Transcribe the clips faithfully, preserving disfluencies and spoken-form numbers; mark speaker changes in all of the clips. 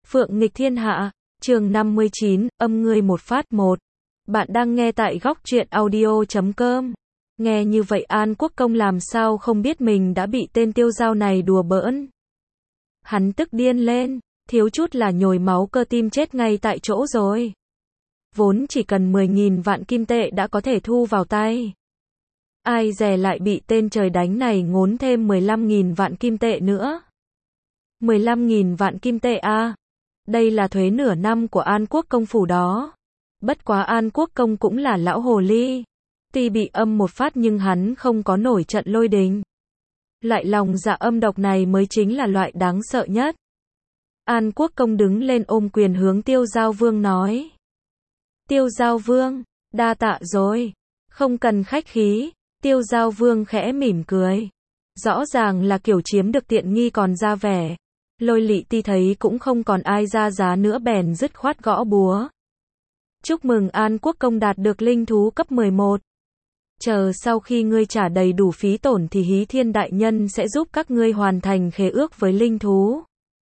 Speaker 1: Phượng nghịch thiên hạ, chương năm mươi chín, âm ngươi một phát một. Bạn đang nghe tại góc truyện audio chấm com. Nghe như vậy An Quốc Công làm sao không biết mình đã bị tên tiêu dao này đùa bỡn. Hắn tức điên lên, thiếu chút là nhồi máu cơ tim chết ngay tại chỗ rồi. Vốn chỉ cần mười nghìn vạn kim tệ đã có thể thu vào tay. Ai dè lại bị tên trời đánh này ngốn thêm mười lăm nghìn vạn kim tệ nữa. mười lăm nghìn vạn kim tệ a. À. Đây là thuế nửa năm của An Quốc Công phủ đó. Bất quá An Quốc Công cũng là lão hồ ly. Tuy bị âm một phát nhưng hắn không có nổi trận lôi đình. Loại lòng dạ âm độc này mới chính là loại đáng sợ nhất. An Quốc Công đứng lên ôm quyền hướng Tiêu Giao Vương nói. Tiêu Giao Vương, đa tạ rồi. Không cần khách khí. Tiêu Giao Vương khẽ mỉm cười. Rõ ràng là kiểu chiếm được tiện nghi còn ra vẻ. Lôi Lị Ti thấy cũng không còn ai ra giá nữa bèn dứt khoát gõ búa. Chúc mừng An Quốc Công đạt được linh thú cấp mười một. Chờ sau khi ngươi trả đầy đủ phí tổn thì Hí Thiên Đại Nhân sẽ giúp các ngươi hoàn thành khế ước với linh thú.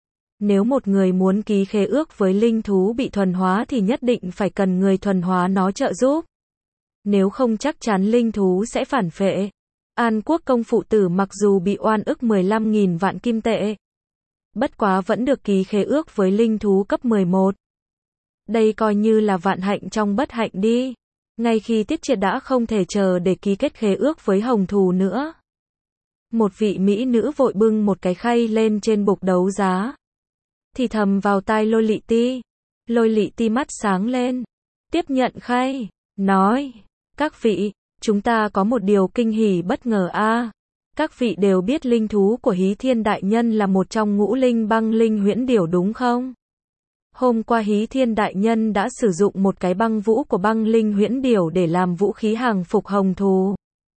Speaker 1: Nếu một người muốn ký khế ước với linh thú bị thuần hóa thì nhất định phải cần người thuần hóa nó trợ giúp. Nếu không chắc chắn linh thú sẽ phản phệ. An Quốc Công phụ tử mặc dù bị oan ức mười lăm nghìn vạn kim tệ. Bất quá vẫn được ký khế ước với linh thú cấp mười một. Đây coi như là vạn hạnh trong bất hạnh đi. Ngay khi Tiết Triệt đã không thể chờ để ký kết khế ước với hồng thù nữa. Một vị mỹ nữ vội bưng một cái khay lên trên bục đấu giá. Thì thầm vào tai Lôi Lị Ti. Lôi Lị Ti mắt sáng lên. Tiếp nhận khay. Nói. Các vị, chúng ta có một điều kinh hỉ bất ngờ a. À. Các vị đều biết linh thú của Hí Thiên Đại Nhân là một trong ngũ linh băng linh huyễn điểu đúng không? Hôm qua Hí Thiên Đại Nhân đã sử dụng một cái băng vũ của băng linh huyễn điểu để làm vũ khí hàng phục hồng thù.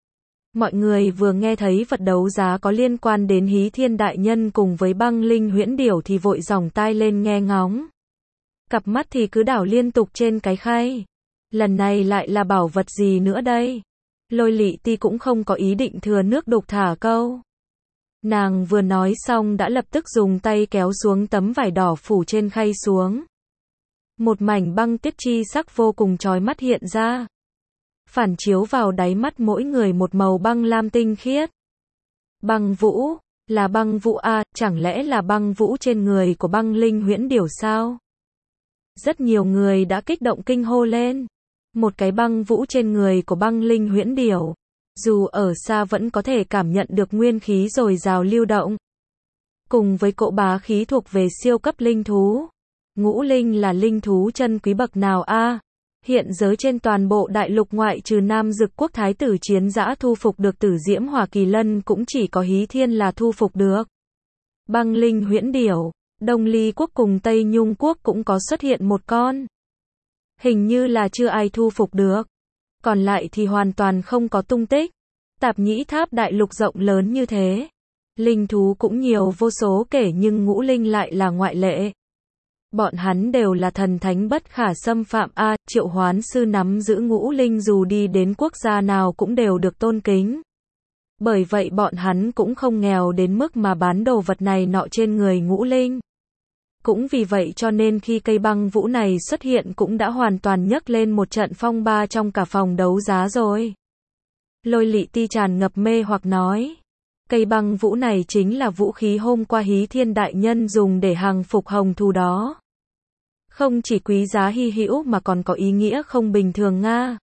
Speaker 1: Mọi người vừa nghe thấy vật đấu giá có liên quan đến Hí Thiên Đại Nhân cùng với băng linh huyễn điểu thì vội dòng tai lên nghe ngóng. Cặp mắt thì cứ đảo liên tục trên cái khay. Lần này lại là bảo vật gì nữa đây? Lôi Lị Ti cũng không có ý định thừa nước đục thả câu. Nàng vừa nói xong đã lập tức dùng tay kéo xuống tấm vải đỏ phủ trên khay xuống. Một mảnh băng tiết chi sắc vô cùng chói mắt hiện ra. Phản chiếu vào đáy mắt mỗi người một màu băng lam tinh khiết. Băng vũ, là băng vũ a, à, chẳng lẽ là băng vũ trên người của băng linh huyễn điểu sao? Rất nhiều người đã kích động kinh hô lên. Một cái băng vũ trên người của băng linh huyễn điểu. Dù ở xa vẫn có thể cảm nhận được nguyên khí dồi dào lưu động. Cùng với cỗ bá khí thuộc về siêu cấp linh thú. Ngũ linh là linh thú chân quý bậc nào a? À? Hiện giới trên toàn bộ đại lục ngoại trừ Nam Dực Quốc Thái tử Chiến Dã thu phục được Tử Diễm Hỏa Kỳ Lân cũng chỉ có Hí Thiên là thu phục được. Băng linh huyễn điểu, Đông Ly Quốc cùng Tây Nhung Quốc cũng có xuất hiện một con. Hình như là chưa ai thu phục được. Còn lại thì hoàn toàn không có tung tích. Tạp Nhĩ Tháp đại lục rộng lớn như thế. Linh thú cũng nhiều vô số kể nhưng ngũ linh lại là ngoại lệ. Bọn hắn đều là thần thánh bất khả xâm phạm a. À, Triệu Hoán Sư nắm giữ ngũ linh dù đi đến quốc gia nào cũng đều được tôn kính. Bởi vậy bọn hắn cũng không nghèo đến mức mà bán đồ vật này nọ trên người ngũ linh. Cũng vì vậy cho nên khi cây băng vũ này xuất hiện cũng đã hoàn toàn nhấc lên một trận phong ba trong cả phòng đấu giá rồi. Lôi Lị Ti tràn ngập mê hoặc nói. Cây băng vũ này chính là vũ khí hôm qua Hí Thiên Đại Nhân dùng để hàng phục hồng thù đó. Không chỉ quý giá hy hữu mà còn có ý nghĩa không bình thường nga.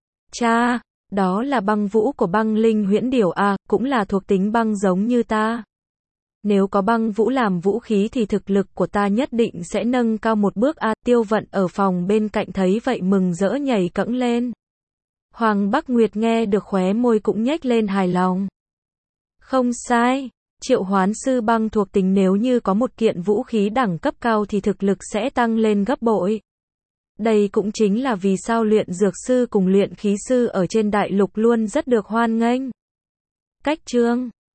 Speaker 1: Cha, đó là băng vũ của băng linh huyễn điểu à, cũng là thuộc tính băng giống như ta. Nếu có băng vũ làm vũ khí thì thực lực của ta nhất định sẽ nâng cao một bước a. À, Tiêu Vận ở phòng bên cạnh thấy vậy mừng rỡ nhảy cẫng lên. Hoàng Bắc Nguyệt nghe được khóe môi cũng nhếch lên hài lòng. Không sai, Triệu Hoán Sư băng thuộc tính nếu như có một kiện vũ khí đẳng cấp cao thì thực lực sẽ tăng lên gấp bội. Đây cũng chính là vì sao luyện dược sư cùng luyện khí sư ở trên đại lục luôn rất được hoan nghênh. Cách chương